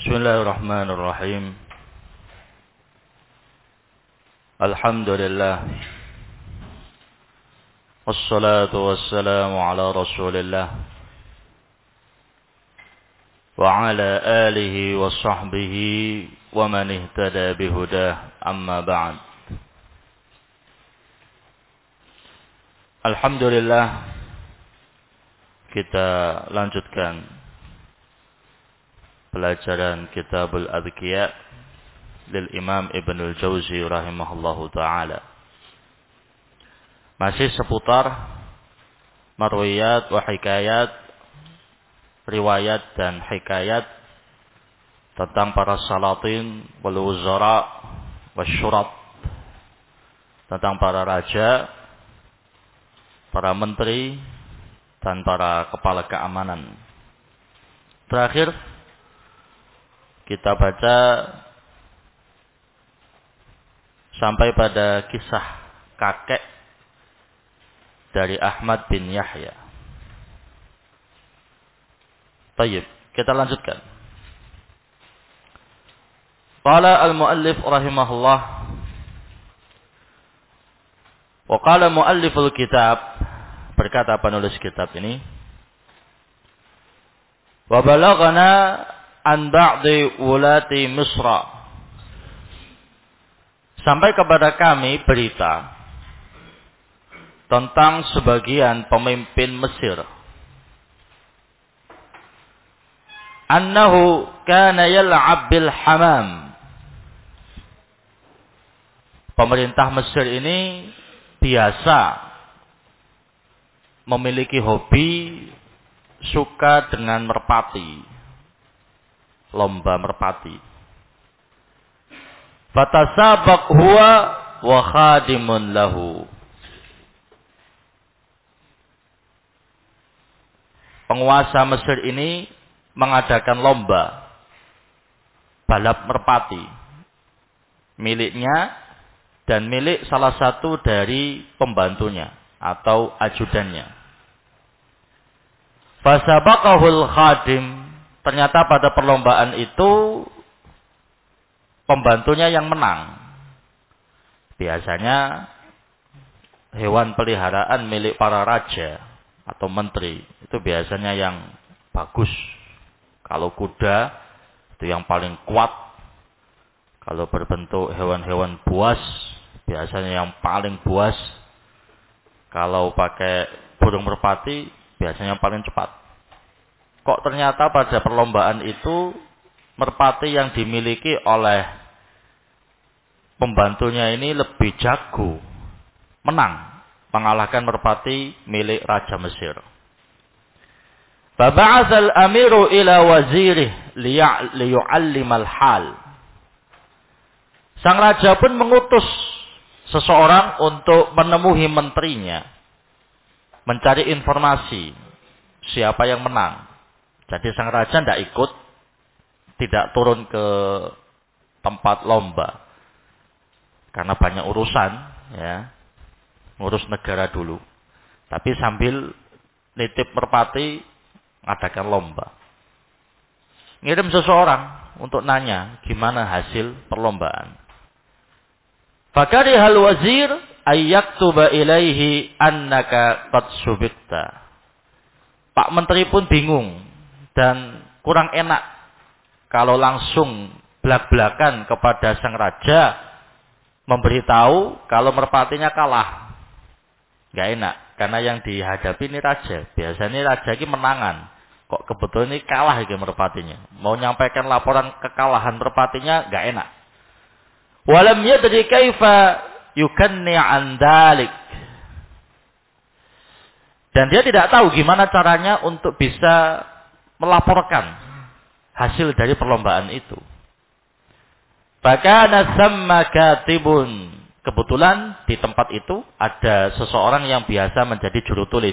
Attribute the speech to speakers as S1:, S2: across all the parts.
S1: Bismillahirrahmanirrahim. Alhamdulillah. Wassalatu wassalamu ala Rasulillah wa ala alihi wa sahbihi wa man ihtada bihudah, amma ba'd. Alhamdulillah, kita lanjutkan pelajaran Kitabul Adhkiya lil Imam Ibnul Jauzi rahimahullahu ta'ala. Masih seputar marwiyat wa hikayat, riwayat dan hikayat tentang para salatin wal wuzara wasyurat, tentang para raja, para menteri dan para kepala keamanan. Terakhir kita baca sampai pada kisah kakek dari Ahmad bin Yahya. Baik, kita lanjutkan. Qala al-muallif rahimahullah, wa qala mualliful kitab, berkata penulis kitab ini, wa balaghana an ba'di wulati Misra, sampai kepada kami berita tentang sebagian pemimpin Mesir, annahu kana yal'ab bil hamam. Pemerintah Mesir ini biasa memiliki hobi suka dengan merpati, lomba merpati. Fatasabaq huwa wa khadimun lahu. Penguasa Mesir ini mengadakan lomba balap merpati miliknya dan milik salah satu dari pembantunya atau ajudannya. Fasabaqahul khadim. Ternyata pada perlombaan itu pembantunya yang menang. Biasanya hewan peliharaan milik para raja atau menteri itu biasanya yang bagus. Kalau kuda itu yang paling kuat. Kalau berbentuk hewan-hewan buas biasanya yang paling buas. Kalau pakai burung merpati biasanya yang paling cepat. Kok ternyata pada perlombaan itu merpati yang dimiliki oleh pembantunya ini lebih jago, menang, mengalahkan merpati milik Raja Mesir. Baba'atsal amiru ila wazirih liyu'allimal hal. Sang raja pun mengutus seseorang untuk menemui menterinya, mencari informasi siapa yang menang. Jadi sang raja tidak ikut, tidak turun ke tempat lomba, karena banyak urusan, ya, ngurus negara dulu. Tapi sambil nitip merpati, ngadakan lomba. Ngirim seseorang untuk nanya gimana hasil perlombaan. Fakarihal wazir ayyaktuba ilaihi annaka qad subikta. Pak Menteri pun bingung dan kurang enak kalau langsung belak-belakan kepada sang raja memberitahu kalau merpatinya kalah. Gak enak, karena yang dihadapi ini raja. Biasanya raja ini menangan. Kok kebetulan ini kalah ini merpatinya. Mau nyampaikan laporan kekalahan merpatinya gak enak. Walam yadri kaifa yukanni an dalik. Dan dia tidak tahu gimana caranya untuk bisa melaporkan hasil dari perlombaan itu. Fakana samma katibun. Kebetulan di tempat itu ada seseorang yang biasa menjadi juru tulis.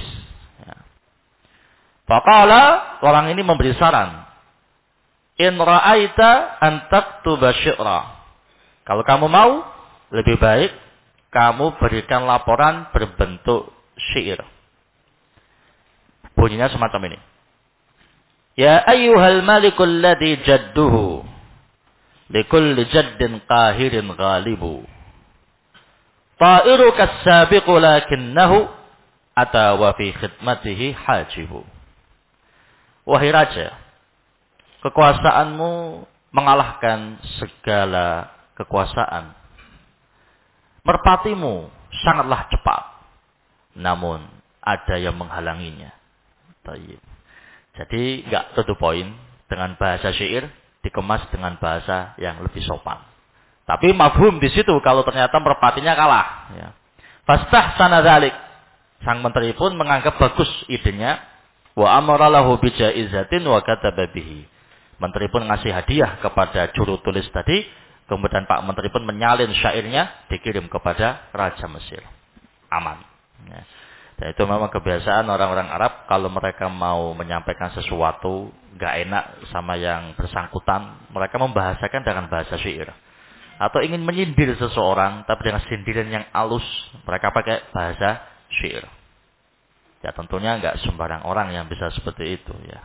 S1: Faqala, orang ini memberi saran. In ra'aita an taktuba syi'ra. Kalau kamu mau, lebih baik kamu berikan laporan berbentuk syair. Bunyinya semacam ini. Ya ayyuhal malikul ladzi jadduhu likulli jaddin qahirin ghalibu. Ta'iruka as-sabiqu lakinnahu ata wa fi khidmatihi hajibu. Wahai raja, kekuasaanmu mengalahkan segala kekuasaan. Merpatimu sangatlah cepat, namun ada yang menghalanginya. Tayyib. Jadi enggak to the point dengan bahasa syair, dikemas dengan bahasa yang lebih sopan. Tapi mafhum di situ kalau ternyata merpatinya kalah. Ya. Fastahsana dzalik. Sang menteri pun menganggap bagus idenya. Wa amara lahu bijaizatin wa kataba bihi. Menteri pun ngasih hadiah kepada juru tulis tadi. Kemudian Pak Menteri pun menyalin syairnya, dikirim kepada Raja Mesir. Aman. Ya. Dan itu memang kebiasaan orang-orang Arab kalau mereka mau menyampaikan sesuatu nggak enak sama yang bersangkutan, mereka membahasakan dengan bahasa syair. Atau ingin menyindir seseorang, tapi dengan sindiran yang halus, mereka pakai bahasa syair. Ya tentunya nggak sembarang orang yang bisa seperti itu. Ya.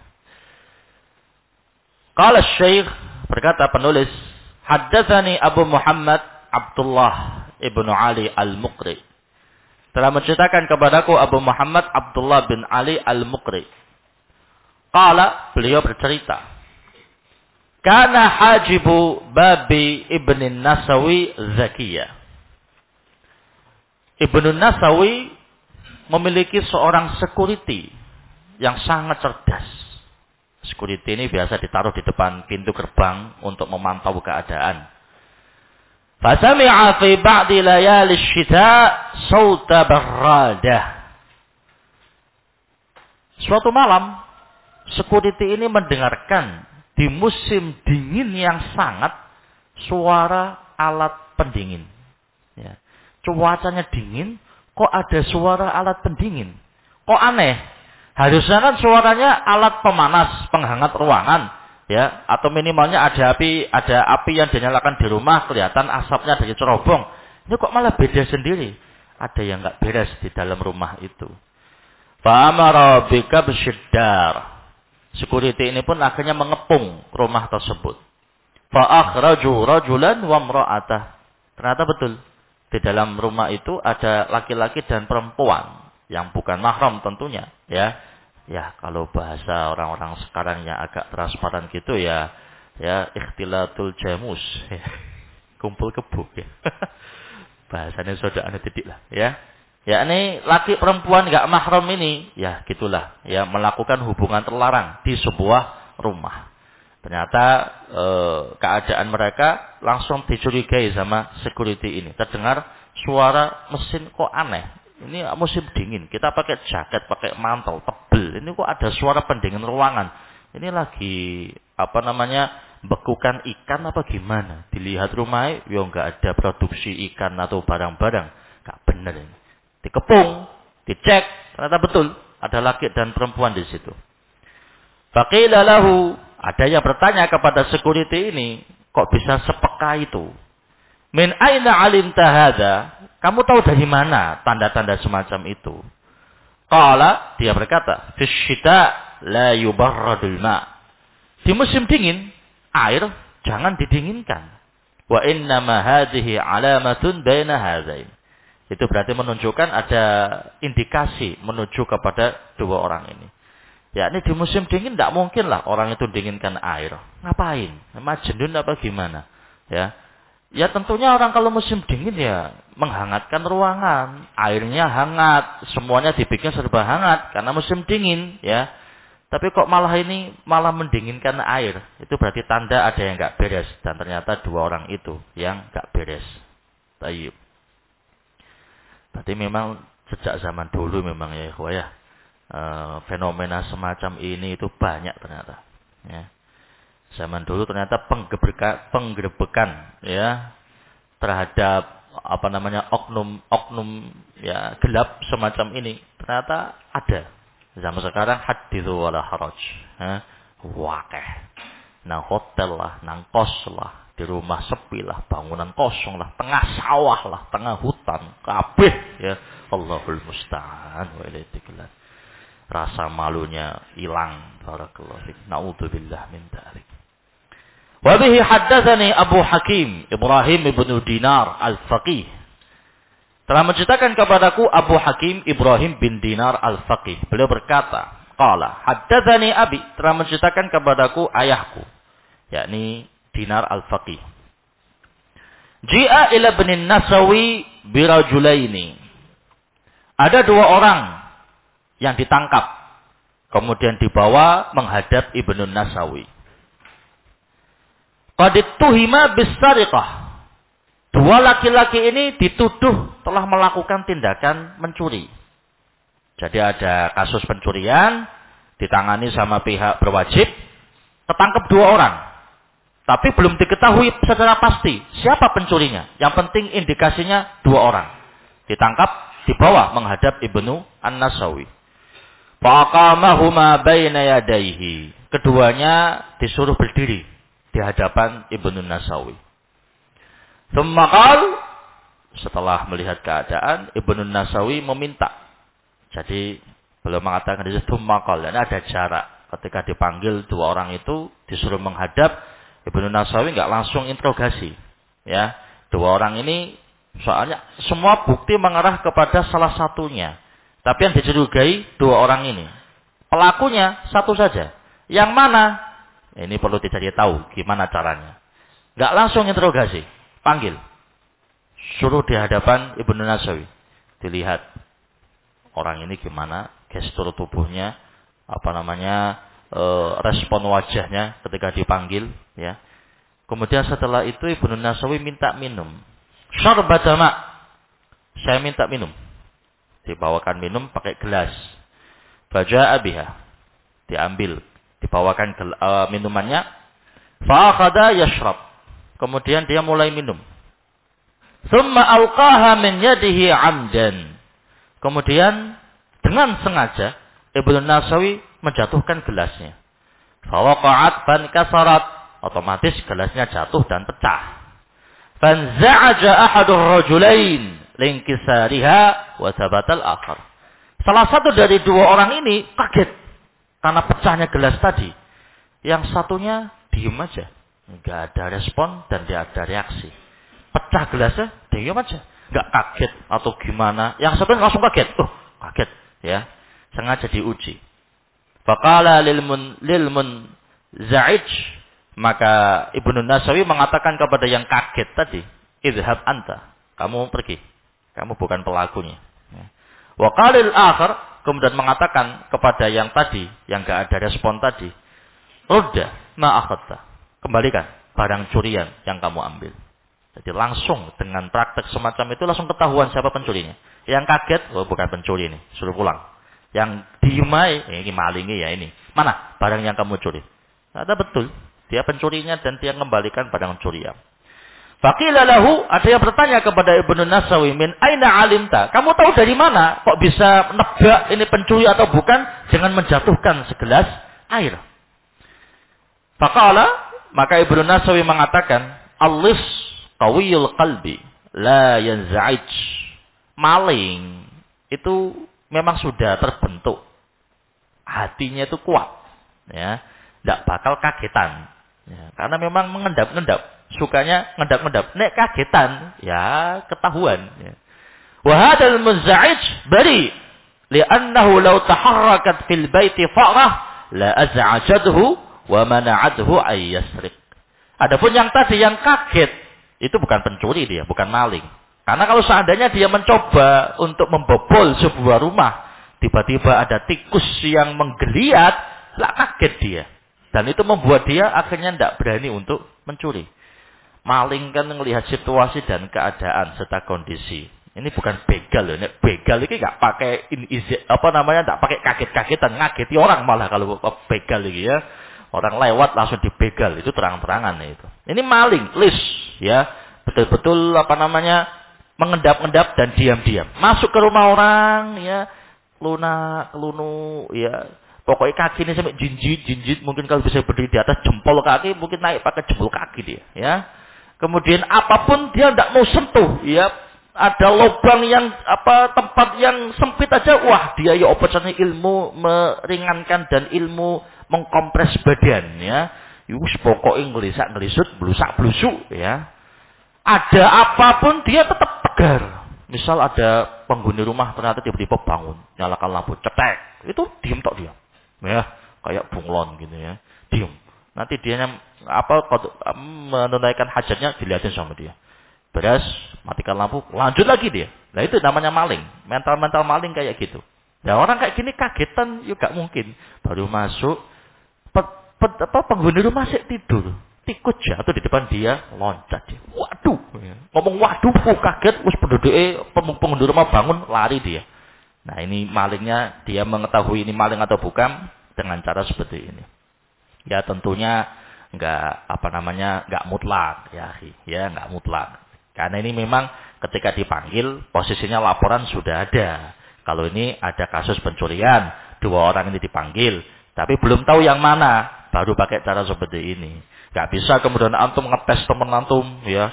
S1: Qala Syekh, berkata penulis, haddatsani Abu Muhammad Abdullah ibnu Ali al-Muqri. Telah menceritakan kepadaku Abu Muhammad Abdullah bin Ali al-Muqri. Qala, beliau bercerita. Kana hajibu babi Ibn Nasawi Zakiyah. Ibn Nasawi memiliki seorang security yang sangat cerdas. Security ini biasa ditaruh di depan pintu gerbang untuk memantau keadaan. Fasami'a fi ba'di layali syita' sauta barradah. Suatu malam, security ini mendengarkan di musim dingin yang sangat suara alat pendingin. Ya. Cuacanya dingin, kok ada suara alat pendingin? Kok aneh? Harusnya kan suaranya alat pemanas, penghangat ruangan, ya, atau minimalnya ada api yang dinyalakan di rumah, kelihatan asapnya dari cerobong. Ini kok malah beda sendiri? Ada yang enggak beres di dalam rumah itu. Fa amara bika bisyidar. Security ini pun akhirnya mengepung rumah tersebut. Fa akhraju rajulan wa imra'atah. Ternyata betul. Di dalam rumah itu ada laki-laki dan perempuan yang bukan mahram tentunya, ya. Ya, kalau bahasa orang-orang sekarang yang agak transparan gitu ya ikhtilatul jamus. Kumpul kebo ya. Bahasanya saudarane titik lah, ya. Ya, ini laki perempuan enggak mahram ini, ya gitulah, ya melakukan hubungan terlarang di sebuah rumah. Ternyata keadaan mereka langsung dicurigai sama security ini. Terdengar suara mesin kok aneh. Ini musim dingin, kita pakai jaket, pakai mantel tebel. Ini kok ada suara pendingin ruangan. Ini lagi bekukan ikan apa gimana? Dilihat rumahnya, ya enggak ada produksi ikan atau barang-barang. Enggak benar ini. Dikepung, dicek, ternyata betul ada laki dan perempuan di situ. Faqila lahu, ada yang bertanya kepada security ini, kok bisa sepeka itu? Min aina alimta hadza? Kamu tahu dari mana tanda-tanda semacam itu? Qala, dia berkata, fi syita la yubarradul ma. Di musim dingin, air jangan didinginkan. Wa innama hadhihi alamatun baina hadzain. Itu berarti menunjukkan ada indikasi menuju kepada dua orang ini. Ya, ini di musim dingin tidak mungkin lah orang itu dinginkan air. Ngapain? Majnun apa gimana? Ya tentunya orang kalau musim dingin ya menghangatkan ruangan. Airnya hangat, semuanya dibikin serba hangat karena musim dingin, ya. Tapi kok malah mendinginkan air. Itu berarti tanda ada yang enggak beres. Dan ternyata dua orang itu yang enggak beres. Tayyib. Berarti memang sejak zaman dulu memang ya ikhwah ya. Fenomena semacam ini itu banyak ternyata. Ya. Zaman dulu ternyata penggerebekan ya terhadap oknum ya gelap semacam ini ternyata ada. Zaman sekarang hadithu wala haraj. Wakeh. Nang hotel lah, nang kos lah. Di rumah sepi lah, bangunan kosong lah, tengah sawah lah, tengah hutan, kabeh ya. Allahul musta'an wa ilaihi tiklan. rasa malunya hilang. Barakallahu fiik. Na'udzubillah min dzalik. Wa bihi haddatsani Abu Hakim Ibrahim ibn Dinar Al-Faqih. Telah menceritakan kepadaku Abu Hakim Ibrahim bin Dinar Al-Faqih. Beliau berkata, qala haddatsani abi, telah menceritakan kepadaku ayahku, yakni Dinar Al-Faqih. Ji'a ila ibn Nasawi birajulaini. Ada dua orang yang ditangkap, kemudian dibawa menghadap Ibnu Nasawi. Qad tuhima bis-sariqah. Dua laki-laki ini dituduh telah melakukan tindakan mencuri. Jadi ada kasus pencurian, ditangani sama pihak berwajib, ketangkep dua orang. Tapi belum diketahui secara pasti siapa pencurinya. Yang penting indikasinya dua orang. Ditangkap, dibawa menghadap Ibnu An-Nasawi. Faqamahuma baina yadayhi. Keduanya disuruh berdiri di hadapan Ibnu Nasawi. Tsumma qala, setelah melihat keadaan, Ibnu Nasawi meminta. Jadi beliau mengatakan di situ tsumma qala, ini ada jarak. Ketika dipanggil dua orang itu disuruh menghadap, Ibnu Nasawi enggak langsung interogasi. Ya, dua orang ini soalnya semua bukti mengarah kepada salah satunya. Tapi yang dicurigai dua orang ini. Pelakunya satu saja. Yang mana? Ini perlu dicari tahu gimana caranya. Enggak langsung interogasi. Panggil. Suruh di hadapan Ibnu Nasawi. Dilihat. Orang ini gimana? Gestur tubuhnya. Respon wajahnya ketika dipanggil. Ya. Kemudian setelah itu Ibnu Nasawi minta minum. Syarbata ma'. Saya minta minum. Dibawakan minum pakai gelas. Faja'a biha. Diambil. Dibawakan minumannya. Fa'akhadha yashrab. Kemudian dia mulai minum. Thumma alqaha min yadihi 'amdan. Kemudian dengan sengaja Ibnu Nasawi menjatuhkan gelasnya. Fawaqa'at fankasarat. Otomatis gelasnya jatuh dan pecah. Fanza'aja ahadur rajulain linkisariha wa thabatal akhar. Salah satu dari dua orang ini kaget karena pecahnya gelas tadi. Yang satunya diam aja, enggak ada respon dan tidak ada reaksi. Pecah gelasnya, diam aja, enggak kaget atau gimana. Yang satunya langsung kaget. Kaget ya. Sengaja diuji. Faqala lil munza'ij, maka Ibnu Nasawi mengatakan kepada yang kaget tadi, idhab anta, kamu pergi. Kamu bukan pelakunya. Wa qalil akhar, kemudian mengatakan kepada yang tadi, yang enggak ada respon tadi, rudda ma akhadta, kembalikan barang curian yang kamu ambil. Jadi langsung dengan praktek semacam itu langsung ketahuan siapa pencurinya. Yang kaget, bukan pencuri ini, suruh pulang. Yang dimai, ini malingi ya ini. Mana barang yang kamu curi? Ada betul, dia pencurinya dan dia kembalikan barang curian. Faqila lahu, ada yang bertanya kepada Ibnu Nasawi, min aina alimta? Kamu tahu dari mana kok bisa nebak ini pencuri atau bukan dengan menjatuhkan segelas air? Faqala, maka Ibnu Nasawi mengatakan, allis qawiyul qalbi la yanza'ij. Maling itu memang sudah terbentuk. Hatinya itu kuat, ya, enggak bakal kagetan. Ya, karena memang mengendap-endap, sukanya ngendap-ngendap. Nek kagetan, ya ketahuan. Ya. Wa hadzal munza'ij bari, li'annahu law taharrakat fil baiti fa'rah la az'ajathu wa mana'athu ay yasriq. Adapun yang tadi yang kaget, itu bukan pencuri dia, bukan maling. Karena kalau seandainya dia mencoba untuk membobol sebuah rumah, tiba-tiba ada tikus yang menggeliat, lah kaget dia. Dan itu membuat dia akhirnya tidak berani untuk mencuri. Maling kan melihat situasi dan keadaan serta kondisi. Ini bukan begal loh. Begal ini nggak pakai nggak pakai kaget-kagetan, ngageti orang malah kalau begal ini ya. Orang lewat langsung dibegal, itu terang-terangan itu. Ini maling, lis ya. Betul-betul mengendap-endap dan diam-diam. Masuk ke rumah orang ya, lunak, kelunu ya. Pokoknya kaki ini sampai jinjit, mungkin kalau bisa berdiri di atas jempol kaki, mungkin naik pakai jempol kaki dia, ya. Kemudian apapun dia tidak mau sentuh, ya. ada lubang yang tempat yang sempit aja, wah dia ya opacanya ilmu meringankan dan ilmu mengkompres badan ya. Yus pokoknya ngelisak-ngelisut, blusak-blusuk ya. Ada apapun dia tetap tegar. Misal ada penghuni rumah ternyata tiba-tiba bangun, nyalakan lampu, cetek. Itu diem tok dia. Ya, kayak bunglon gitu ya. Diem. Nanti dia menunaikan hajatnya dilihatin sama dia. Beres, matikan lampu, lanjut lagi dia. Nah itu namanya maling. Mental maling kayak gitu. Ya orang kayak gini kagetan juga mungkin. Baru masuk, penghuni rumah masih tidur. Tikus jatuh di depan dia, loncat dia. Waduh. Ngomong waduh, kaget. Terus penghuni rumah bangun, lari dia. Nah ini malingnya, dia mengetahui ini maling atau bukan dengan cara seperti ini. Ya tentunya nggak mutlak ya nggak mutlak. Karena ini memang ketika dipanggil posisinya laporan sudah ada. Kalau ini ada kasus pencurian, 2 orang ini dipanggil, tapi belum tahu yang mana, baru pakai cara seperti ini. Nggak bisa kemudian antum ngetes teman antum ya.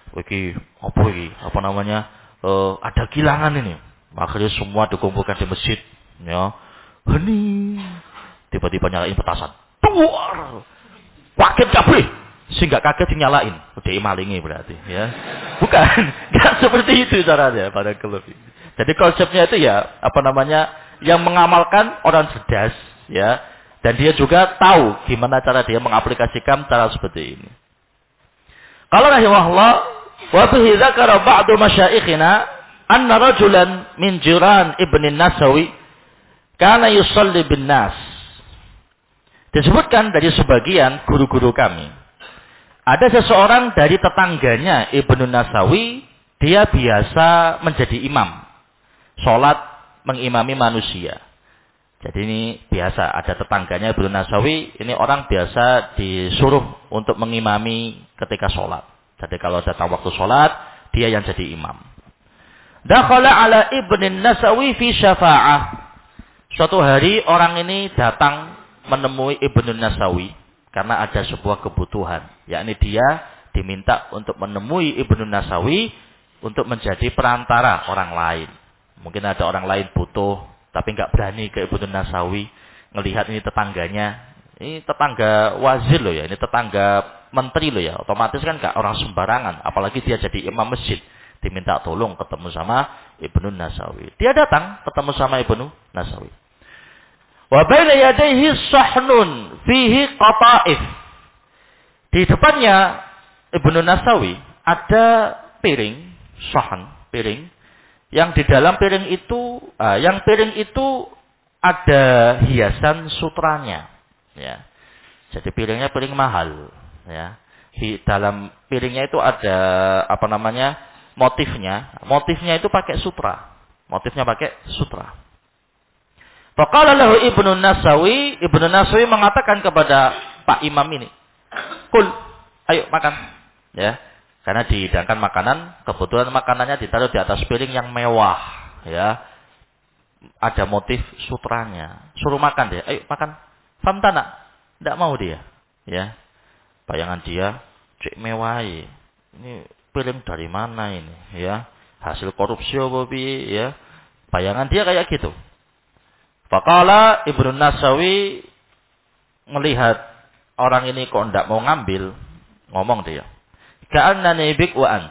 S1: Ada gilangan ini. Akhirnya semua dikumpulkan di masjid ya. Hening. Tiba-tiba nyalain petasan. Tuar. Kaget kabeh. Sehingga kaget nyalain. Udah malingi berarti ya. Bukan. Enggak seperti itu caranya pada klub. Jadi konsepnya itu ya yang mengamalkan orang cerdas ya. Dan dia juga tahu gimana cara dia mengaplikasikan cara seperti ini. Kalau rahimahullah wa bihi dzakara ba'du masyaikhina anna rajulan min jiran Ibn Nasawi kana yusalli bin nas. Disebutkan dari sebagian guru-guru kami. Ada seseorang dari tetangganya Ibnu Nasawi, dia biasa menjadi imam. Salat mengimami manusia. Jadi ini biasa, ada tetangganya Ibnu Nasawi, ini orang biasa disuruh untuk mengimami ketika salat. Jadi kalau datang waktu salat, dia yang jadi imam. Dakhala ala Ibnu Nasawi fi syafa'ah. Suatu hari orang ini datang menemui Ibnu Nasawi karena ada sebuah kebutuhan, yakni dia diminta untuk menemui Ibnu Nasawi untuk menjadi perantara orang lain. Mungkin ada orang lain butuh tapi nggak berani ke Ibnu Nasawi, ngelihat ini tetangganya, ini tetangga wazir loh ya, ini tetangga menteri loh ya, otomatis kan nggak orang sembarangan, apalagi dia jadi imam masjid, diminta tolong ketemu sama Ibnu Nasawi. Dia datang ketemu sama Ibnu Nasawi. Wa baina yadayhi sahnun fihi qata'if. Di depannya Ibnu Nasawi ada piring, sahn, piring yang di dalam piring itu ada hiasan sutranya ya. Jadi piringnya piring mahal ya. Di dalam piringnya itu ada motifnya itu pakai sutra. Motifnya pakai sutra. Faqala lahu Ibnu Nasawi mengatakan kepada Pak Imam ini, "Kul, ayo makan." Ya. Karena dihidangkan makanan, kebetulan makanannya ditaruh di atas piring yang mewah, ya. Ada motif sutranya. Suruh makan dia, "Ayo makan." Famtana, enggak mau dia, ya. Bayangan dia, cek mewah. Ini piring dari mana ini, ya? Hasil korupsi apa piye, ya? Bayangan dia kayak gitu. Faqala Ibnu Nasawi melihat orang ini kok enggak mau ngambil, ngomong dia, "Ka'annani bik wa ant."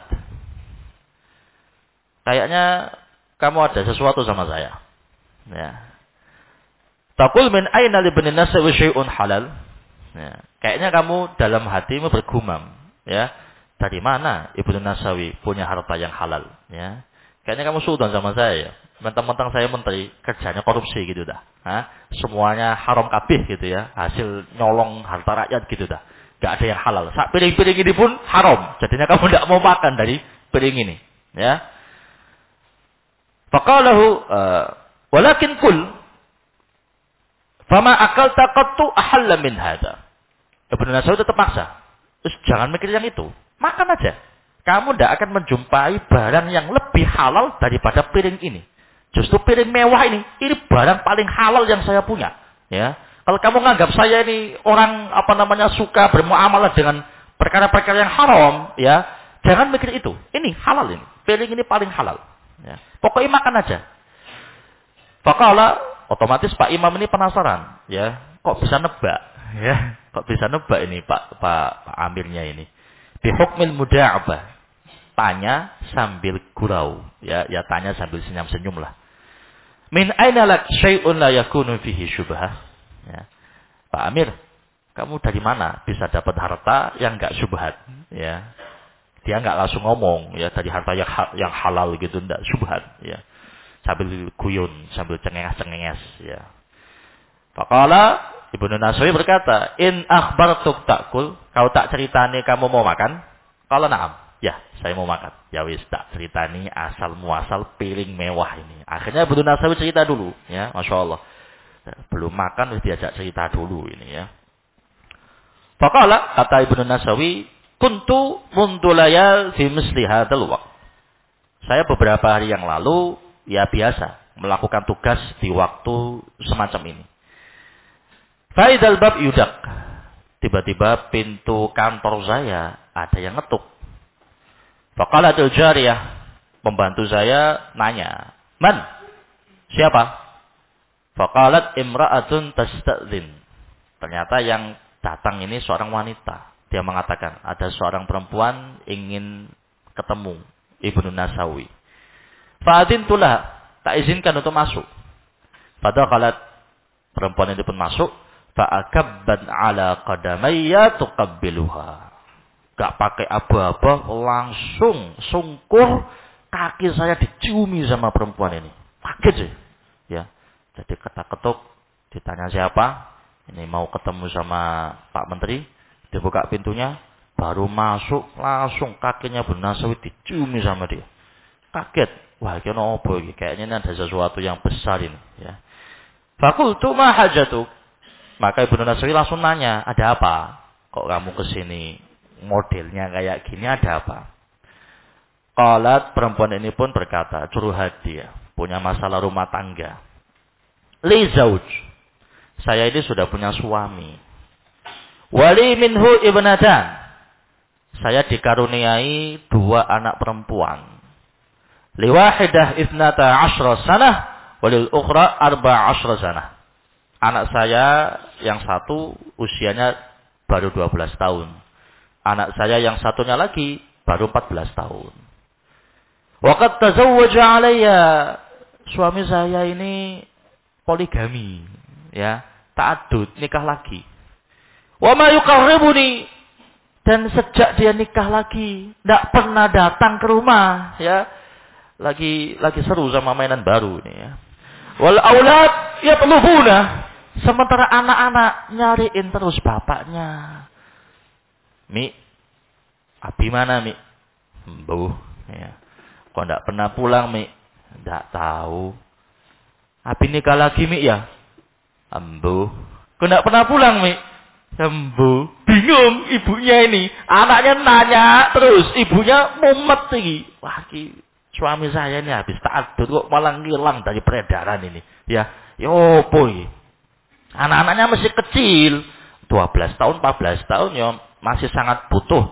S1: Kayaknya kamu ada sesuatu sama saya. Ya. Taqul min aina li Ibnu Nasawi syai'un halal? Ya. Kayaknya kamu dalam hatimu bergumam, ya. Dari mana Ibnu Nasawi punya harta yang halal, ya? Kayaknya kamu suudon sama saya ya. Mentang-mentang saya menteri, kerjanya korupsi gitu dah. Semuanya haram kabeh gitu ya. Hasil nyolong harta rakyat gitu dah. Gak ada yang halal. Sak piring-piring ini pun haram. Jadinya kamu tidak mau makan dari piring ini. Ya. Faqalahu walakin kul fama akalta qattu ahalla min hadza. Ibnu Nasawi tetap maksa. Terus jangan mikir yang itu. Makan aja. Kamu tidak akan menjumpai barang yang lebih halal daripada piring ini. Justru piring mewah ini barang paling halal yang saya punya. Ya. Kalau kamu menganggap saya ini orang suka bermuamalah dengan perkara-perkara yang haram, ya, jangan mikir itu. Ini halal ini. piring ini paling halal. Ya. Pokoknya makan aja. Faqala, otomatis Pak Imam ini penasaran, ya, kok bisa nebak, ya, kok bisa nebak ini Pak Amirnya ini. Bi hukmil muda'abah. Tanya sambil gurau, ya tanya sambil senyum-senyum lah. Min aina lak syai'un la yakunu fihi syubhah. Ya. Pak Amir, kamu dari mana bisa dapat harta yang enggak syubhat, ya. Dia enggak langsung ngomong, ya, dari harta yang halal gitu, enggak syubhat, ya. Sambil guyon, sambil cengenges-cengenges, ya. Faqala, Ibnu Naswi berkata, "In akhbartuk ta'kul, kau tak ceritani kamu mau makan?" Qala na'am. Ya, saya mau makan. Ya wis, tak ceritani asal muasal piring mewah ini. Akhirnya Ibnu Naswi cerita dulu, ya, Masya Allah. Belum makan wis diajak cerita dulu ini, ya. Faqala, kata Ibnu Naswi, kuntu mundu layal fi misli hadzal waqt. Saya beberapa hari yang lalu, ya biasa, melakukan tugas di waktu semacam ini. Faidal bab yudak. Tiba-tiba pintu kantor saya ada yang ngetuk. Faqalatul jariyah, pembantu saya nanya, "Man? Siapa?" Faqalat imra'atun tastadzin. Ternyata yang datang ini seorang wanita. Dia mengatakan, ada seorang perempuan ingin ketemu Ibnu Nasawi. Fa'adintulah, tak izinkan untuk masuk. Fadakhalat, perempuan itu pun masuk. Fa'akabban ala qadamayya tuqabbiluha. Gak pakai aba-aba, langsung sungkur, kaki saya diciumi sama perempuan ini. Kaget sih. Ya. Jadi ketak-ketuk, ditanya siapa, ini mau ketemu sama Pak Menteri, dibuka pintunya, baru masuk, langsung kakinya Ibnu Nasawi diciumi sama dia. Kaget, wah ini apa ini? Kayaknya ini ada sesuatu yang besar ini. Ya. Fakultu ma hajatuk. Maka Ibnu Nasawi langsung nanya, ada apa? Kok kamu kesini? Modelnya kayak gini, ada apa? Qalat, perempuan ini pun berkata, curhat dia, punya masalah rumah tangga. Li zauj, saya ini sudah punya suami. Wali minhu ibnatan, saya dikaruniai 2 anak perempuan. Liwahidah ithnata asyra sanah, walil ukhra 14 sanah. Anak saya yang satu usianya baru 12 tahun. Anak saya yang satunya lagi baru 14 tahun. Waqad tazawwaja alayya, suami saya ini poligami, ya, ta'addud, nikah lagi. Wa ma yuqarribuni, dan sejak dia nikah lagi enggak pernah datang ke rumah, ya. Lagi seru sama mainan baru ini, ya. Wal aulad yatlubuna, sementara anak-anak nyariin terus bapaknya. Mi, abi mana Mi? Mbuh, ya. Kok enggak pernah pulang Mi? Enggak tahu. Abi nikah lagi Mi ya? Mbuh. Kok enggak pernah pulang Mi? Mbuh. Bingung ibunya ini. Anaknya nanya terus, ibunya mumet lagi. Wah, suami saya ini habis ta'addud kok malah ngilang dari peredaran ini. Ya, yo boy. Anak-anaknya masih kecil. 12 tahun, 14 tahun ya masih sangat butuh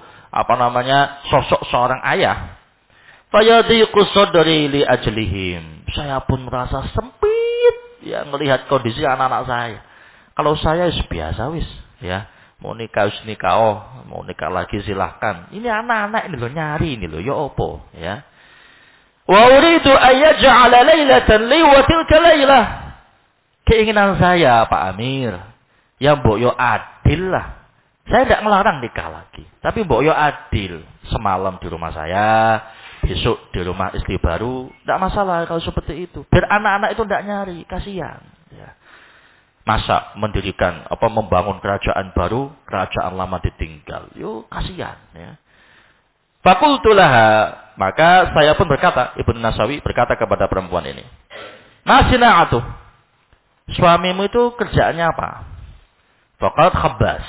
S1: sosok seorang ayah. Fayadhiqu sadri li ajlihim. Saya pun merasa sempit ya melihat kondisi anak-anak saya. Kalau saya biasa wis, ya. Mau nikah mau nikah lagi silahkan. Ini anak-anak ini loh nyari ini loh, ya opo, ya. Wa uridu ayyaj'ala lailatan li wa tilka lailah. Keinginan saya Pak Amir, ya mbok yo adil lah. Saya tidak melarang nikah lagi, tapi mbok yo adil. Semalam di rumah saya, besok di rumah istri baru, tidak masalah kalau seperti itu. Biar anak-anak itu tidak nyari, kasihan. Ya. Masa membangun kerajaan baru, kerajaan lama ditinggal. Yo kasihan. Ya. Fakultulah, maka saya pun berkata, Ibnu Nasawi berkata kepada perempuan ini, Masina'atuh, suamimu itu kerjaannya apa? Faqalat khabbas.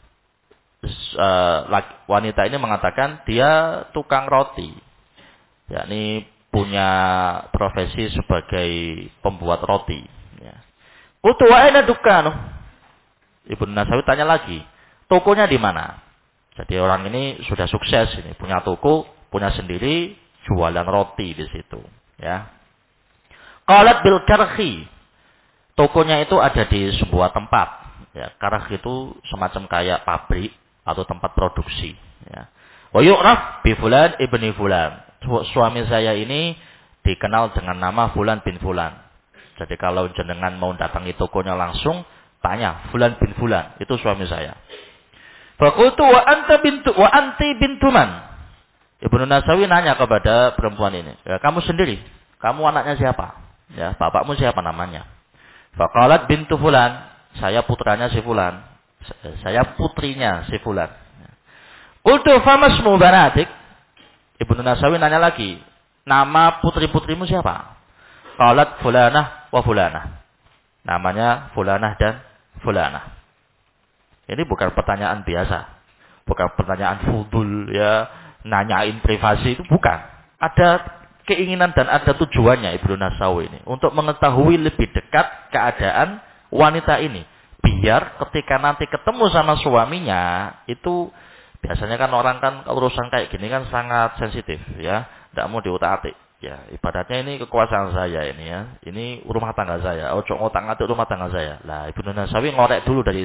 S1: Wanita ini mengatakan dia tukang roti, yakni punya profesi sebagai pembuat roti. Ya. Qultu wa aina dukanu? Ibnu Nasawi tanya lagi, tokonya di mana? Jadi orang ini sudah sukses ini, punya toko, punya sendiri, jualan roti di situ, ya. Qalat bil karhi. Tokonya itu ada di sebuah tempat, ya. Karh itu semacam kayak pabrik atau tempat produksi, ya. Wa yu'raf bi fulan ibni fulan. Suami saya ini dikenal dengan nama Fulan bin Fulan. Jadi kalau jenengan mau datangi tokonya langsung, tanya Fulan bin Fulan, itu suami saya. Faqultu wa anti bintu man? Ibnu Nasawi nanya kepada perempuan ini, ya, kamu sendiri, kamu anaknya siapa? Ya, bapakmu siapa namanya? Faqalat bintu Fulan, saya putranya si Fulan. Saya putrinya si Fulan. Qultu famasmu banatik? Ibnu Nasawi nanya lagi, nama putri-putrimu siapa? Qalat Fulanah wa Fulanah. Namanya Fulanah dan Fulanah. Ini bukan pertanyaan biasa. Bukan pertanyaan fudul, ya, nanyain privasi, itu bukan. Ada keinginan dan ada tujuannya Ibnu Nasawi ini. Untuk mengetahui lebih dekat keadaan wanita ini. Biar ketika nanti ketemu sama suaminya, itu biasanya kan orang kan urusan kayak gini kan sangat sensitif, ya. Tidak mau diutak-atik. Ya, ibaratnya ini kekuasaan saya ini, ya. Ini rumah tangga saya. Ojo ngotak-ngatik rumah tangga saya. Lah, Ibnu Nasawi ngorek dulu dari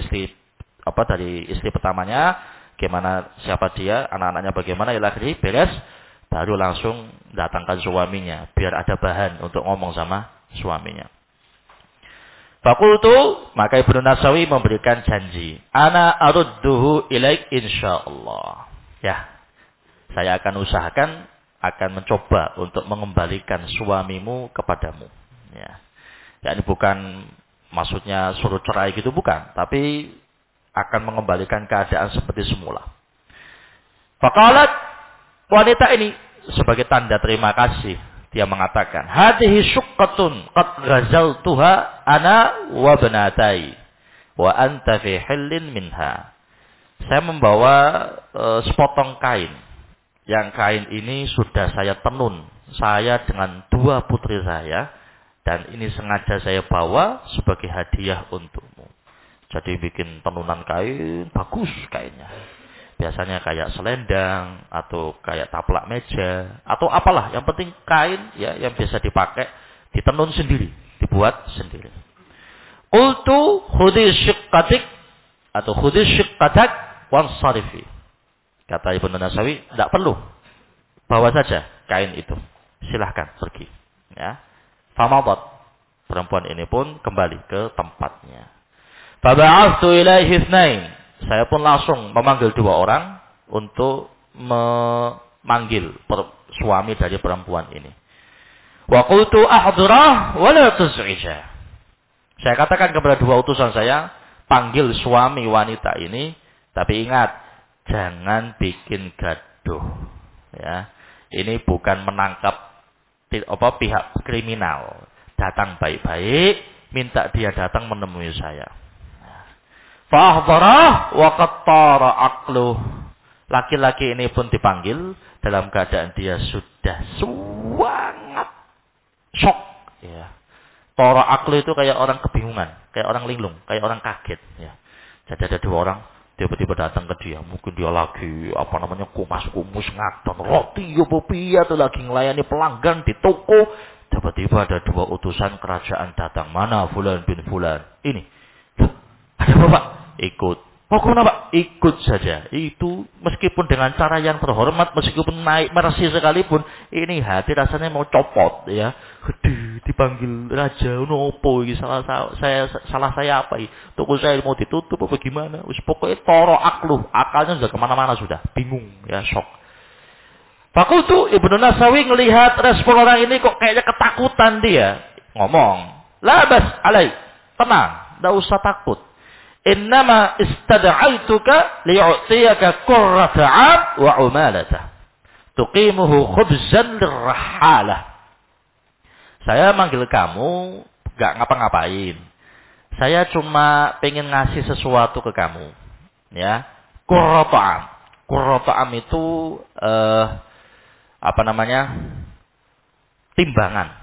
S1: istri pertamanya, gimana, siapa dia, anak-anaknya bagaimana, ila akhirih, beres, baru langsung datangkan suaminya biar ada bahan untuk ngomong sama suaminya. Fakultu, maka Ibnu Nasawi memberikan janji, ana arudduhu ilaik insyaallah. Ya, saya akan usahakan, akan mencoba untuk mengembalikan suamimu kepadamu. Ya, ini bukan maksudnya suruh cerai gitu, bukan, tapi akan mengembalikan keadaan seperti semula. Faqalat, wanita ini sebagai tanda terima kasih, dia mengatakan, hadhihi syuqqatun qad ghazaltuha ana wa banatai wa anta fi hillin minha. Saya membawa sepotong kain. Yang kain ini sudah saya tenun, saya dengan 2 putri saya, dan ini sengaja saya bawa sebagai hadiah untukmu. Jadi bikin tenunan kain, bagus kainnya. Biasanya kayak selendang, atau kayak taplak meja, atau apalah. Yang penting kain, ya, yang biasa dipakai, ditenun sendiri, dibuat sendiri. Qultu khudhi syiqqatik, atau khudhi syiqqatak wansarifi. Kata Ibnu Nasawi, tidak perlu, bawa saja kain itu, silahkan pergi. Ya, famadat, perempuan ini pun kembali ke tempatnya. Faba'athtu ilaihi itsnain, saya pun langsung memanggil 2 orang untuk memanggil suami dari perempuan ini. Wa qultu ahdurah wa la tuz'ija. Saya katakan kepada 2 utusan saya, panggil suami wanita ini, tapi ingat, jangan bikin gaduh, ya. Ini bukan menangkap pihak kriminal. Datang baik-baik, minta dia datang menemui saya. Fahdharah wa qattara aqluh. Laki-laki ini pun dipanggil dalam keadaan dia sudah sangat shock, ya. Tara aqluh itu kayak orang kebingungan, kayak orang linglung, kayak orang kaget, ya. Jadi ada 2 orang tiba-tiba datang ke dia, mungkin dia lagi kumas-kumus ngadon roti ya piye, atau lagi melayani pelanggan di toko. Tiba-tiba ada 2 utusan kerajaan datang. Mana Fulan bin Fulan? Ini. Ada bapak? Ikut. Oh, kenapa? Ikut saja. Itu meskipun dengan cara yang terhormat, meskipun naik merasi sekalipun, ini hati rasanya mau copot, ya. Aduh, dipanggil raja, nopo iki salah saya apa iki? Toko saya mau ditutup apa gimana? Wis pokoknya toro akluh, akalnya sudah kemana-mana sudah, bingung, ya, shock. Fakultu, Ibnu Nasawi ngelihat respon orang ini kok kayaknya ketakutan dia, ngomong, labas alai, tenang, tidak usah takut. Innama istada'aituka li'u'tiyaka qurrata 'ain wa 'umalata tuqimuhu khubzan lirrahalah. Saya manggil kamu enggak ngapa-ngapain. Saya cuma pengen ngasih sesuatu ke kamu. Ya. Qurrata 'ain. Qurrata 'ain itu timbangan.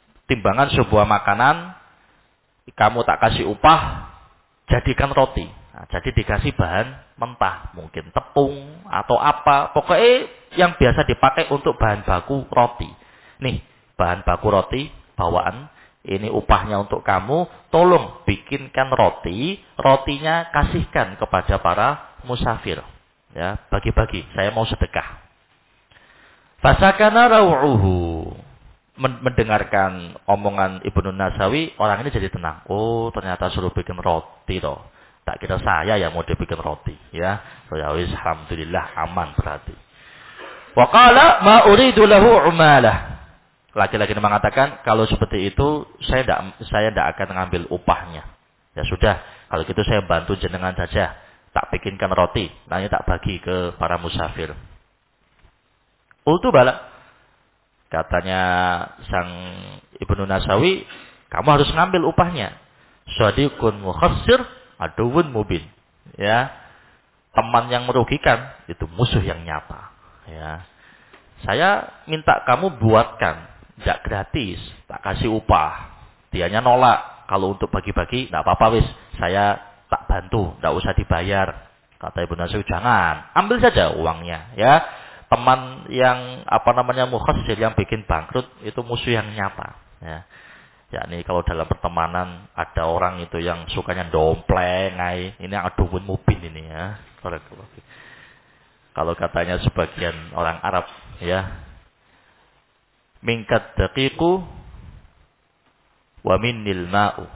S1: Timbangan sebuah makanan, kamu tak kasih upah, jadikan roti. Nah, jadi dikasih bahan mentah, mungkin tepung atau apa, pokoknya yang biasa dipakai untuk bahan baku roti. Nih, bahan baku roti bawaan, ini upahnya untuk kamu, tolong bikinkan roti, rotinya kasihkan kepada para musafir. Ya, bagi-bagi, saya mau sedekah. Fasakana raw'uhu. Mendengarkan omongan Ibnu Nasawi, orang ini jadi tenang. Oh, ternyata suruh bikin roti toh. Tak kira saya yang mau dibikin roti, ya. Ya wis, alhamdulillah aman berarti. Wa qala ma uridu lahu umalah. Laki-laki ini mengatakan, kalau seperti itu saya tidak akan mengambil upahnya. Ya sudah, kalau gitu saya bantu jenengan saja. Tak bikinkan roti, nanti tak bagi ke para musafir. Qultu bala. Katanya sang Ibnu Nasawi, kamu harus ngambil upahnya. Shadiqun mukhassir, aduwwun mubin. Ya. Teman yang merugikan itu musuh yang nyata. Ya. Saya minta kamu buatkan, enggak gratis, tak kasih upah. Dianya nolak. Kalau untuk bagi-bagi enggak apa-apa wis, saya tak bantu, enggak usah dibayar. Kata Ibnu Nasawi, jangan, ambil saja uangnya, ya. Teman yang mukhassir, yang bikin bangkrut itu musuh yang nyata, ya. Yakni kalau dalam pertemanan ada orang itu yang sukanya dompleng, ini aduun mubin ini, ya. Kalau katanya sebagian orang Arab, ya, mingkat daqiqu wa minnil ma'u.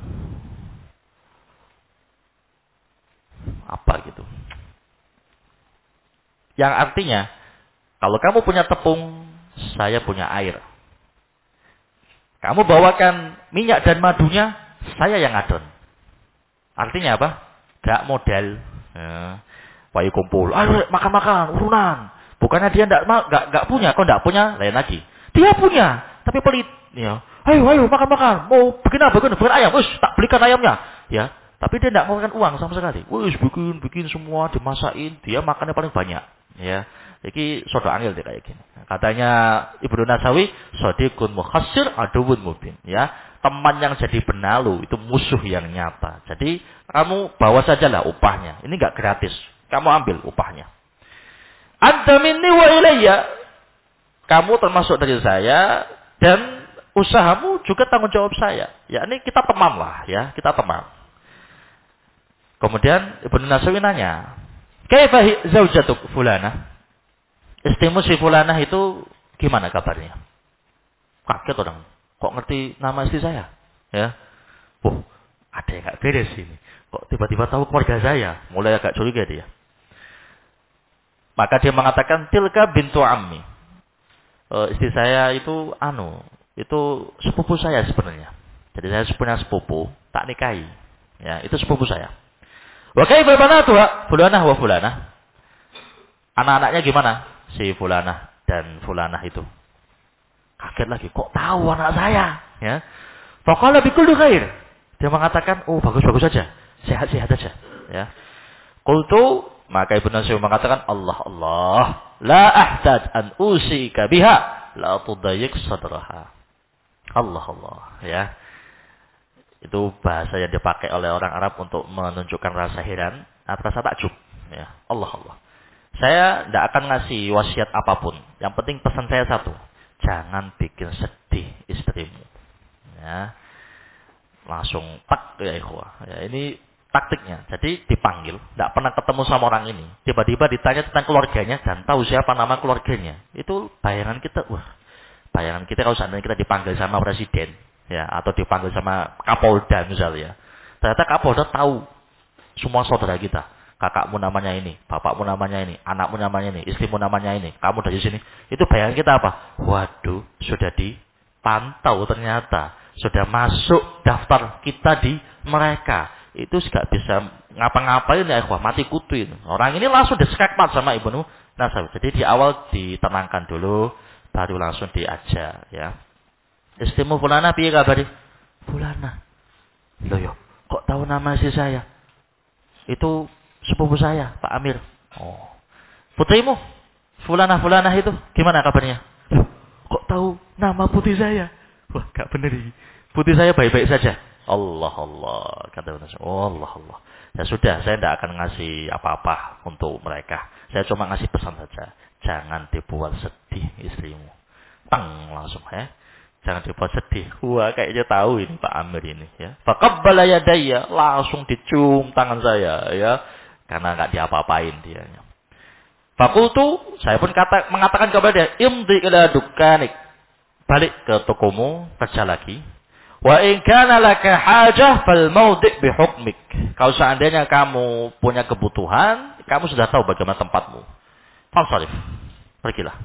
S1: Apa gitu? Yang artinya, kalau kamu punya tepung, saya punya air. Kamu bawakan minyak dan madunya, saya yang ngadon. Artinya apa? Gak modal. Ya. Bayi kumpul, ayo makan-makan, urunan. Bukannya dia gak punya, kok gak punya, lain lagi. Dia punya, tapi pelit. Ya. Ayo makan-makan. Mau bikin apa? Bikin ayam. Wis, tak belikan ayamnya. Ya. Tapi dia tidak mengeluarkan uang sama sekali. Wis, bikin semua, dimasakin. Dia makannya paling banyak. Ya. Jadi sodo angel dia kayak gini. Katanya Ibnu Nasawi, shadiqun mukhassir aduwwun mubin. Ya, teman yang jadi benalu itu musuh yang nyata. Jadi kamu bawa sajalah upahnya. Ini enggak gratis. Kamu ambil upahnya. Anta minni wa ilayya. Kamu termasuk dari saya dan usahamu juga tanggung jawab saya. Ya, ini kita teman lah, ya, kita teman. Kemudian Ibnu Nasawi nanya, "Kaifa zaujatuk fulana?" Istrimu si fulanah itu gimana kabarnya? Kaget orang. Kok ngerti nama istri saya? Ya. Ada yang gak beres ini. Kok tiba-tiba tahu keluarga saya? Mulai agak curiga dia. Maka dia mengatakan, tilka bintu ammi. Istri saya itu itu sepupu saya sebenarnya. Jadi saya punya sepupu, tak nikahi. Ya, itu sepupu saya. Wa kaifa banatuha? Fulanah wa fulanah. Anak-anaknya gimana? Si fulanah dan fulanah itu. Kaget lagi, kok tahu anak saya? Ya. Faqala bikulli khair. Dia mengatakan, oh bagus-bagus saja. Sehat-sehat saja. Ya. Qultu, maka Ibnu Nasawi mengatakan, Allah, la ahtaj an usika biha, la tudayyiq sadraha. Allah, ya. Itu bahasa yang dipakai oleh orang Arab untuk menunjukkan rasa heran atau rasa takjub. Ya. Allah. Saya tidak akan ngasih wasiat apapun. Yang penting pesan saya satu. Jangan bikin sedih istrimu. Ya. Langsung tak ya ikhwah. Ya, ini taktiknya. Jadi dipanggil. Tidak pernah ketemu sama orang ini. Tiba-tiba ditanya tentang keluarganya. Dan tahu siapa nama keluarganya. Itu bayangan kita. Bayangan kita kalau seandainya kita dipanggil sama presiden. Ya, atau dipanggil sama Kapolda misalnya. Ternyata Kapolda tahu semua saudara kita. Kakakmu namanya ini, bapakmu namanya ini, anakmu namanya ini, istrimu namanya ini, kamu dari sini. Itu bayangan kita apa? Waduh, sudah dipantau ternyata. Sudah masuk daftar kita di mereka. Itu gak bisa ngapa-ngapain ya ikhwah, mati kutu itu. Orang ini langsung diskakmat sama Ibnu Nasawi. Jadi di awal ditenangkan dulu, baru langsung diajak ya. Istrimu fulana piye kabari? Fulana. Loh yo, kok tahu nama istri saya? Itu sepupu saya, Pak Amir. Oh. Putrimu? Fulanah itu gimana kabarnya? Loh, kok tahu nama putri saya? Wah, gak bener ini. Putri saya baik-baik saja. Allah Allah, kata Ibnu Nasr. Oh Allah Allah. Ya sudah, saya tidak akan ngasih apa-apa untuk mereka. Saya cuma ngasih pesan saja. Jangan dibuat sedih istrimu. Tang langsung ya. Jangan dibuat sedih. Wah, kayaknya tahu ini Pak Amir ini ya. Faqabbala yadayya, langsung dicium tangan saya ya. Karena enggak diapa-apain dia. Fakultu, saya pun mengatakan kepada dia, imdi ila dukanik. Balik ke tokomu, kerja lagi. Wa in kana laka hajah fal mawdi' bi hukmik. Kalau seandainya kamu punya kebutuhan, kamu sudah tahu bagaimana tempatmu. Fansharif. Pergilah.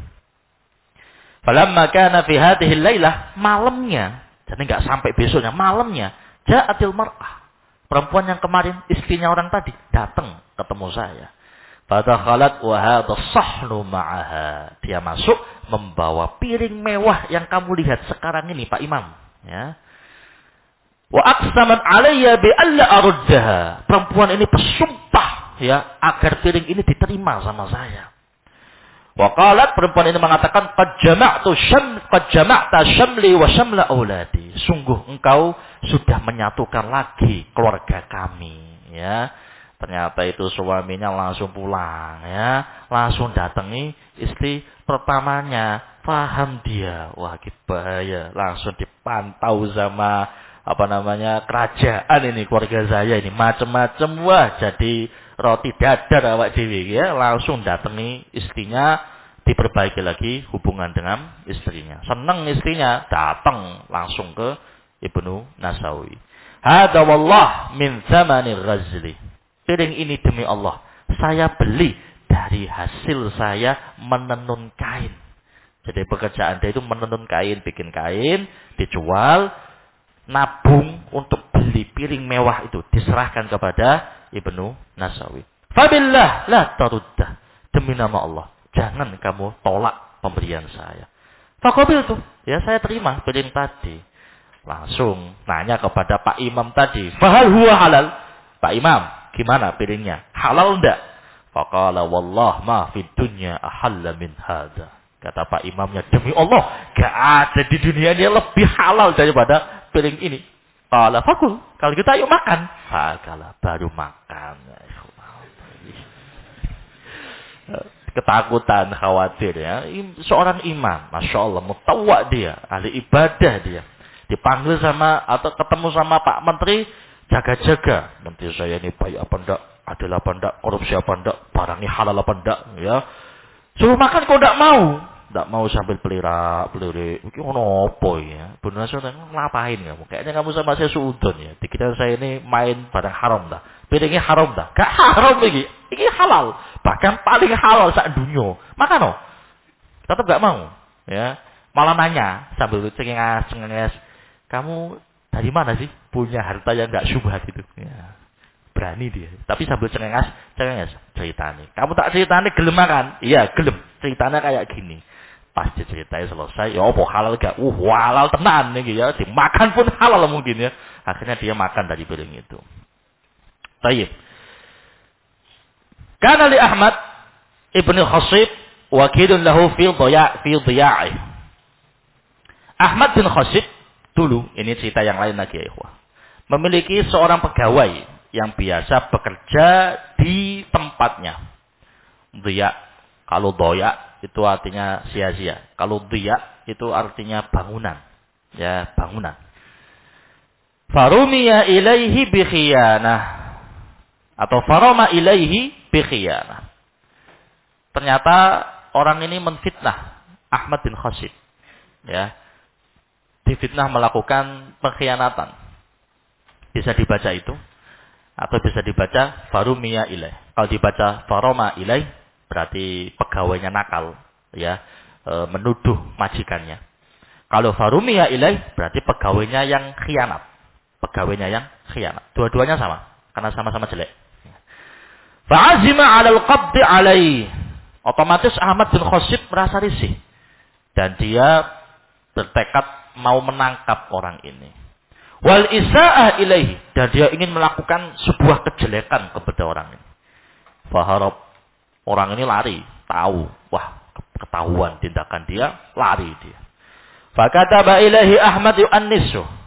S1: Falamma kana fi hadhihi al-lailah, malamnya, jadi enggak sampai besoknya, malamnya, ja'atil mar'ah. Perempuan yang kemarin istrinya orang tadi datang ketemu saya. Fadakhalat wa hadha sahnu ma'aha. Dia masuk membawa piring mewah yang kamu lihat sekarang ini Pak Imam, ya. Wa aqsamat alayya bi alla aruddaha. Perempuan ini bersumpah ya agar piring ini diterima sama saya. Wa qalat, perempuan ini mengatakan qad jama'ta syamli wa syamla auladi. Sungguh engkau sudah menyatukan lagi keluarga kami, ya. Ternyata itu suaminya langsung pulang, ya. Langsung datangi istri pertamanya. Paham dia, wah bahaya. Langsung dipantau sama kerajaan ini, keluarga saya ini macam-macam, wah jadi roti dadar awak dewi ya. Langsung datangi istrinya, diperbaiki lagi hubungan dengan istrinya. Senang istrinya, datang langsung ke Ibnu Nasawi. Hada wallah min thamanir ghazli. Piring ini demi Allah, saya beli dari hasil saya menenun kain. Jadi pekerjaan dia itu menenun kain, bikin kain, dijual, nabung untuk beli piring mewah itu, diserahkan kepada Ibnu Nasawi. Fabillah la taruddah. Demi nama Allah, jangan kamu tolak pemberian saya. Faqabiltu, ya saya terima piring tadi. Langsung nanya kepada Pak Imam tadi, fahal huwa halal? Pak Imam, gimana piringnya? Halal enggak? Faqala wallah ma fid dunya ahalla min hadza. Kata Pak Imamnya, demi Allah, gak ada di dunia ini lebih halal daripada piring ini. Qala fakul, kalau kita yuk makan. Fakala, baru makan. Ketakutan, khawatir ya. Seorang imam, Masya Allah, mutawak dia, ahli ibadah dia. Dipanggil sama atau ketemu sama Pak Menteri, jaga-jaga. Menteri saya ini baik apa enggak, adil apa enggak, korupsi apa enggak, barangnya halal apa enggak, ya. Suruh makan kok enggak mau. Enggak mau sambil pelirik. Iki ono apa ya? Benar saya ngapain kamu? Kayaknya kamu sama saya suudon ya. Dikira saya ini main barang haram dah. Piringnya haram dah. Gak haram iki. Iki halal. Bahkan paling halal sak dunia. Makan no. Tetap enggak mau, ya. Malah nanya sambil cengenges. Kamu dari mana sih punya harta yang enggak syubhat itu? Ya. Berani dia. Tapi sambil cengenges ceritanya. Kamu tak ceritanya gelem makan? Iya, gelem. Ceritanya kayak gini. Pas ceritanya selesai, ya apa halal gak? Halal tenan nih ya. Dimakan pun halal mungkin ya. Akhirnya dia makan dari piring itu. Tayyib. Kana li Ahmad ibnu Khasib wakilun lahu fi dhiya'i. Ahmad bin Khasib dulu, ini cerita yang lain lagi ya ikhwah, memiliki seorang pegawai yang biasa bekerja di tempatnya. Dhiya, kalau doya itu artinya sia-sia. Kalau dhiya itu artinya bangunan. Ya, bangunan. Farumiya ilaihi bi khiyanah. Atau farama ilaihi bi khiyanah. Ternyata orang ini menfitnah Ahmad bin Khasib. Ya. Difitnah melakukan pengkhianatan. Bisa dibaca itu atau bisa dibaca farumiya ilaih. Kalau dibaca farama ilaih berarti pegawainya nakal, ya, menuduh majikannya. Kalau farumiya ilaih berarti pegawainya yang khianat. Pegawainya yang khianat. Dua-duanya sama, karena sama-sama jelek. Fa'azima 'alal qabdi 'alaihi. Otomatis Ahmad bin Khasib merasa risih dan dia bertekad mau menangkap orang ini. Wal isa'ah ilaihi, dan dia ingin melakukan sebuah kejelekan kepada orang ini. Faharab, orang ini lari, tahu, wah ketahuan tindakan dia, lari dia. Fakataba ilaihi Ahmad yu'annisu.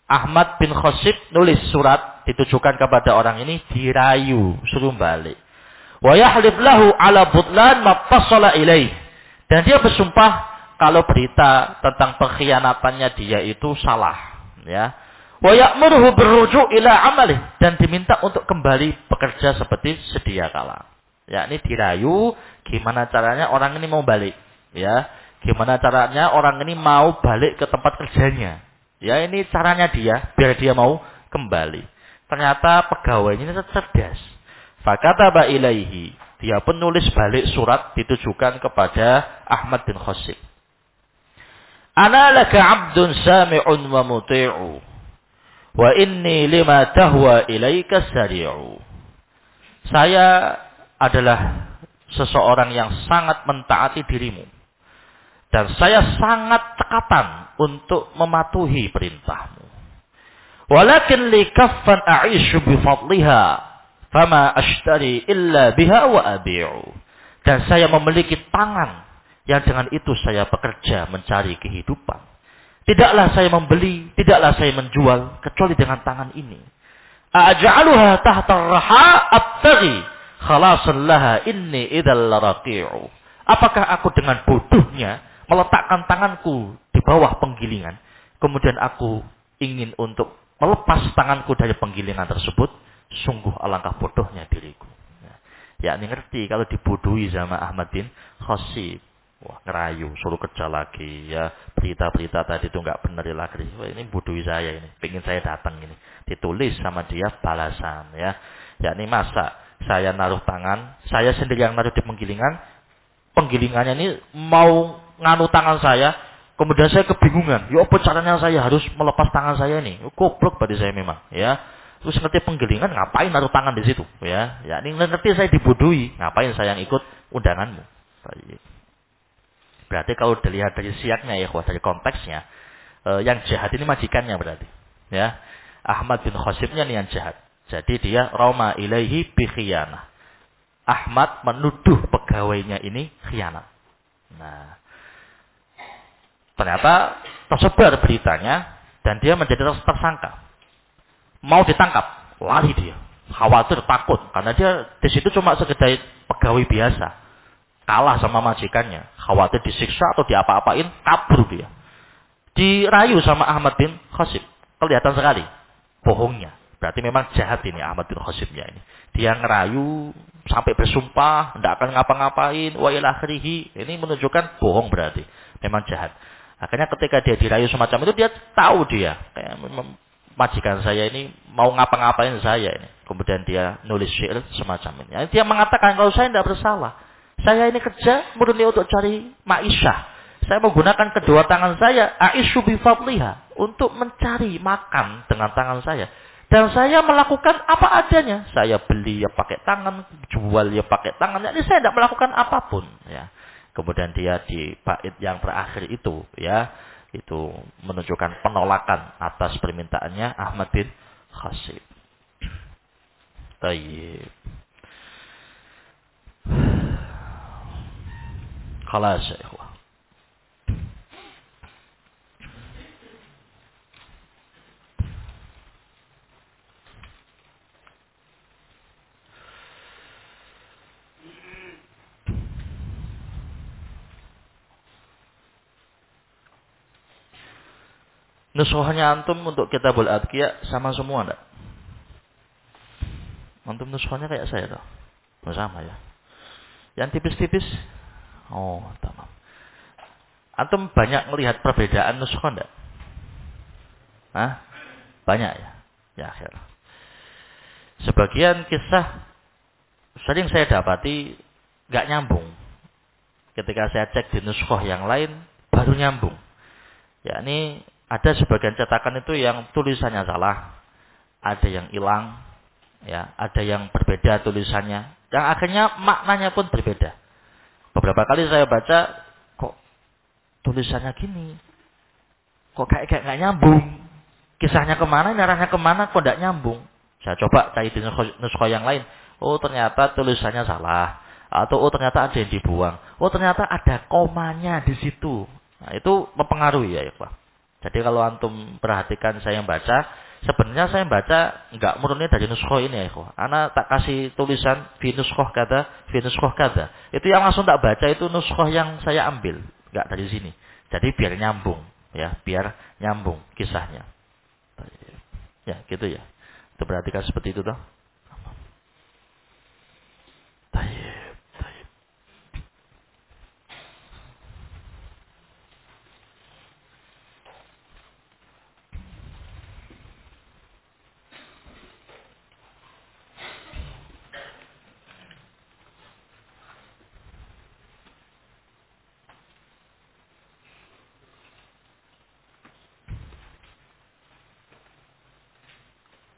S1: Ahmad bin Khosib nulis surat ditujukan kepada orang ini, dirayu, suruh balik. Wa yahlif lahu ala butlan ma fasala ilaih. Dan dia bersumpah kalau berita tentang pengkhianatannya dia itu salah, ya. Wa ya'muruhu birruju' ila amalih, dan diminta untuk kembali bekerja seperti sedia kala. Ya, ini dirayu gimana caranya orang ini mau balik, ya. Gimana caranya orang ini mau balik ke tempat kerjanya. Ya, ini caranya dia biar dia mau kembali. Ternyata pegawainya ini cerdas. Fakataba ilaihi, dia pun nulis balik surat ditujukan kepada Ahmad bin Khosib. Ana laka 'abdun sami'un wa muti'u, wa inni lima tahwa ilaika sari'u. Saya adalah seseorang yang sangat mentaati dirimu, dan saya sangat cekatan untuk mematuhi perintahmu. Walakin li kaffan a'ishu bi fadliha, fama ashtari illa biha wa abi'u. Dan saya memiliki tangan yang dengan itu saya bekerja mencari kehidupan. Tidaklah saya membeli, tidaklah saya menjual kecuali dengan tangan ini. A'ja'aluha tahta ar-raha abtaghi khalasan laha inni idzal laraqi'u. Apakah aku dengan bodohnya meletakkan tanganku di bawah penggilingan, kemudian aku ingin untuk melepas tanganku dari penggilingan tersebut? Sungguh alangkah bodohnya diriku. Ya, ini ngerti kalau dibodohi sama Ahmad bin Khosib. Wah, ngerayu, suruh kerja lagi, ya. Berita-berita tadi itu nggak benar lagi. Wah, ini bodohi saya ini, pengen saya datang ini. Ditulis sama dia balasan, ya. Ya, ini masa saya naruh tangan, saya sendiri yang naruh di penggilingan, penggilingannya ini mau nganu tangan saya, kemudian saya kebingungan. Ya, apa caranya saya harus melepas tangan saya ini? Goblok pada saya memang, ya. Terus ngerti penggilingan, ngapain naruh tangan di situ, ya? Ya, ini ngerti saya dibodohi, ngapain saya yang ikut undanganmu? Berarti kalau dilihat dari siaknya ya, dari konteksnya, yang jahat ini majikannya berarti, ya. Ahmad bin Khosibnya nih yang jahat. Jadi dia rama ilaihi bi khiyanah. Ahmad menuduh pegawainya ini khianat. Nah, ternyata tersebar beritanya dan dia menjadi tersangka. Mau ditangkap, lari dia. Khawatir, takut, karena dia di situ cuma sekedar pegawai biasa. Kalah sama majikannya, khawatir disiksa atau diapa-apain, kabur dia. Dirayu sama Ahmad bin Khosib. Kelihatan sekali bohongnya. Berarti memang jahat ini Ahmad bin Khosibnya ini. Dia ngerayu sampai bersumpah tidak akan ngapa-ngapain, wa ila akhirih. Ini menunjukkan bohong berarti. Memang jahat. Akhirnya ketika dia dirayu semacam itu, dia tahu dia kayak majikan saya ini mau ngapa-ngapain saya ini. Kemudian dia nulis syair semacam ini. Dia mengatakan kalau saya tidak bersalah. Saya ini kerja murni untuk cari ma'isyah. Saya menggunakan kedua tangan saya, a'ishu bi fadliha, untuk mencari makan dengan tangan saya. Dan saya melakukan apa adanya. Saya beli ya pakai tangan, jual ya pakai tangan. Jadi saya tidak melakukan apapun, ya. Kemudian dia di bait yang terakhir itu, ya, itu menunjukkan penolakan atas permintaannya Ahmad bin Khosib. Tayyib. Khalas ya ikhwah. Nushahnya antum untuk kitabul adqiya sama semua enggak? Antum nushahnya kayak saya toh? Sama ya. Yang tipis-tipis. Oh, tamam. Antum banyak melihat perbedaan nushah enggak? Hah? Banyak ya? Ya, akhir. Sebagian kisah sering saya dapati enggak nyambung. Ketika saya cek di nushah yang lain baru nyambung. Yakni ada sebagian cetakan itu yang tulisannya salah, ada yang hilang, ya, ada yang berbeda tulisannya, yang akhirnya maknanya pun berbeda. Beberapa kali saya baca, kok tulisannya gini, kok kayak nggak nyambung, kisahnya kemana, arahnya kemana, kok nggak nyambung. Saya coba cari di nuskha yang lain, oh ternyata tulisannya salah, atau oh ternyata ada yang dibuang, oh ternyata ada komanya di situ. Nah, itu mempengaruhi ya, Pak. Jadi kalau antum perhatikan saya yang baca, sebenarnya saya baca enggak murni dari nuskhoh ini ya ikhwah. Ana tak kasih tulisan fi nuskhoh kata, fi nuskhoh kata. Itu yang langsung tak baca itu nuskhoh yang saya ambil, enggak dari sini. Jadi biar nyambung ya, biar nyambung kisahnya. Ya, gitu ya. Itu perhatikan seperti itu toh.